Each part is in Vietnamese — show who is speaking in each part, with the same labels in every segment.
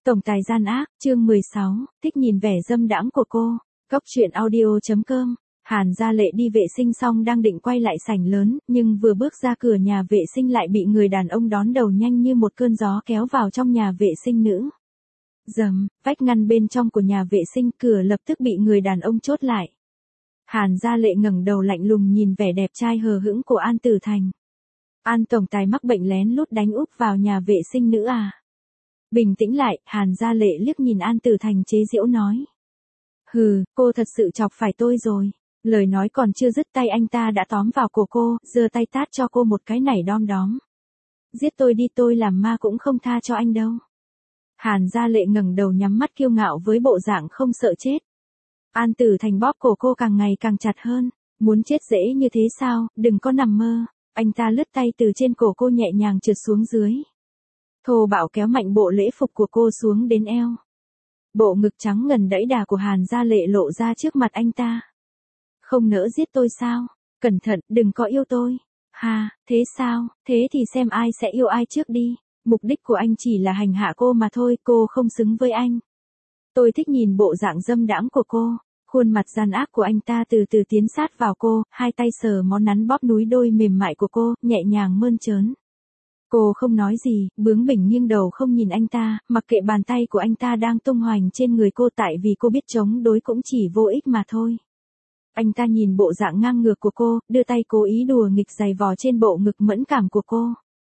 Speaker 1: Tổng tài gian ác, chương 16, thích nhìn vẻ dâm đãng của cô. Góc truyện audio.com. Hàn Gia Lệ đi vệ sinh xong đang định quay lại sảnh lớn, nhưng vừa bước ra cửa nhà vệ sinh lại bị người đàn ông đón đầu nhanh như một cơn gió kéo vào trong nhà vệ sinh nữ. Rầm, vách ngăn bên trong của nhà vệ sinh cửa lập tức bị người đàn ông chốt lại. Hàn Gia Lệ ngẩng đầu lạnh lùng nhìn vẻ đẹp trai hờ hững của An Tử Thành. An tổng tài mắc bệnh lén lút đánh úp vào nhà vệ sinh nữ à? Bình tĩnh lại, Hàn Gia Lệ liếc nhìn An Tử Thành chế giễu nói. Hừ, cô thật sự chọc phải tôi rồi. Lời nói còn chưa dứt tay anh ta đã tóm vào cổ cô, giơ tay tát cho cô một cái nảy đom đóm. Giết tôi đi, tôi làm ma cũng không tha cho anh đâu. Hàn Gia Lệ ngẩng đầu nhắm mắt kiêu ngạo với bộ dạng không sợ chết. An Tử Thành bóp cổ cô càng ngày càng chặt hơn. Muốn chết dễ như thế sao, đừng có nằm mơ. Anh ta lướt tay từ trên cổ cô nhẹ nhàng trượt xuống dưới. Thô bạo kéo mạnh bộ lễ phục của cô xuống đến eo. Bộ ngực trắng ngần đẫy đà của Hàn Gia Lệ lộ ra trước mặt anh ta. Không nỡ giết tôi sao? Cẩn thận, đừng có yêu tôi. Ha, thế sao? Thế thì xem ai sẽ yêu ai trước đi. Mục đích của anh chỉ là hành hạ cô mà thôi, cô không xứng với anh. Tôi thích nhìn bộ dạng dâm đãng của cô. Khuôn mặt gian ác của anh ta từ từ tiến sát vào cô, hai tay sờ món nắn bóp núi đôi mềm mại của cô, nhẹ nhàng mơn trớn. Cô không nói gì, bướng bỉnh nghiêng đầu không nhìn anh ta, mặc kệ bàn tay của anh ta đang tung hoành trên người cô tại vì cô biết chống đối cũng chỉ vô ích mà thôi. Anh ta nhìn bộ dạng ngang ngược của cô, đưa tay cố ý đùa nghịch giày vò trên bộ ngực mẫn cảm của cô.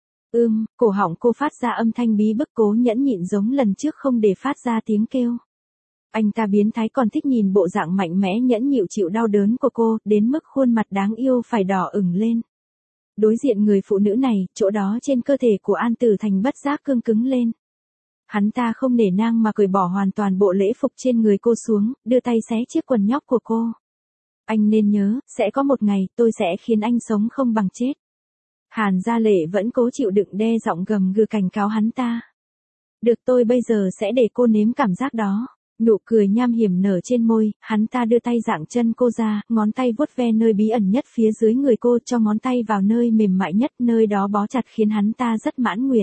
Speaker 1: Cổ họng cô phát ra âm thanh bí bức cố nhẫn nhịn giống lần trước không để phát ra tiếng kêu. Anh ta biến thái còn thích nhìn bộ dạng mạnh mẽ nhẫn nhịu chịu đau đớn của cô, đến mức khuôn mặt đáng yêu phải đỏ ửng lên. Đối diện người phụ nữ này, chỗ đó trên cơ thể của An Tử Thành bất giác cương cứng lên. Hắn ta không nể nang mà cởi bỏ hoàn toàn bộ lễ phục trên người cô xuống, đưa tay xé chiếc quần nhóc của cô. Anh nên nhớ, sẽ có một ngày, tôi sẽ khiến anh sống không bằng chết. Hàn Gia Lệ vẫn cố chịu đựng đe giọng gầm gừ cảnh cáo hắn ta. Được, tôi bây giờ sẽ để cô nếm cảm giác đó. Nụ cười nham hiểm nở trên môi, hắn ta đưa tay dạng chân cô ra, ngón tay vuốt ve nơi bí ẩn nhất phía dưới người cô, cho ngón tay vào nơi mềm mại nhất, nơi đó bó chặt khiến hắn ta rất mãn nguyện.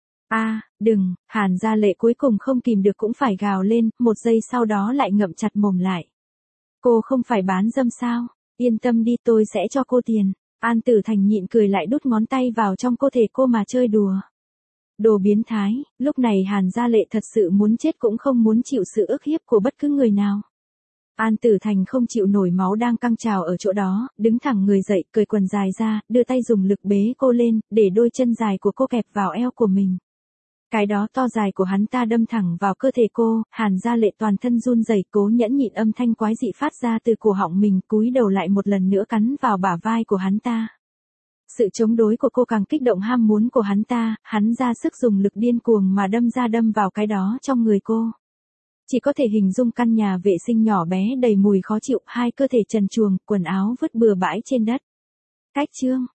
Speaker 1: Đừng, Hàn Gia Lệ cuối cùng không kìm được cũng phải gào lên, một giây sau đó lại ngậm chặt mồm lại. Cô không phải bán dâm sao? Yên tâm đi, tôi sẽ cho cô tiền. An Tử Thành nhịn cười lại đút ngón tay vào trong cơ thể cô mà chơi đùa. Đồ biến thái, lúc này Hàn Gia Lệ thật sự muốn chết cũng không muốn chịu sự ức hiếp của bất cứ người nào. An Tử Thành không chịu nổi máu đang căng trào ở chỗ đó, đứng thẳng người dậy, cởi quần dài ra, đưa tay dùng lực bế cô lên, để đôi chân dài của cô kẹp vào eo của mình. Cái đó to dài của hắn ta đâm thẳng vào cơ thể cô, Hàn Gia Lệ toàn thân run rẩy cố nhẫn nhịn âm thanh quái dị phát ra từ cổ họng mình, cúi đầu lại một lần nữa cắn vào bả vai của hắn ta. Sự chống đối của cô càng kích động ham muốn của hắn ta, hắn ra sức dùng lực điên cuồng mà đâm vào cái đó trong người cô. Chỉ có thể hình dung căn nhà vệ sinh nhỏ bé đầy mùi khó chịu, hai cơ thể trần truồng, quần áo vứt bừa bãi trên đất. Cách chương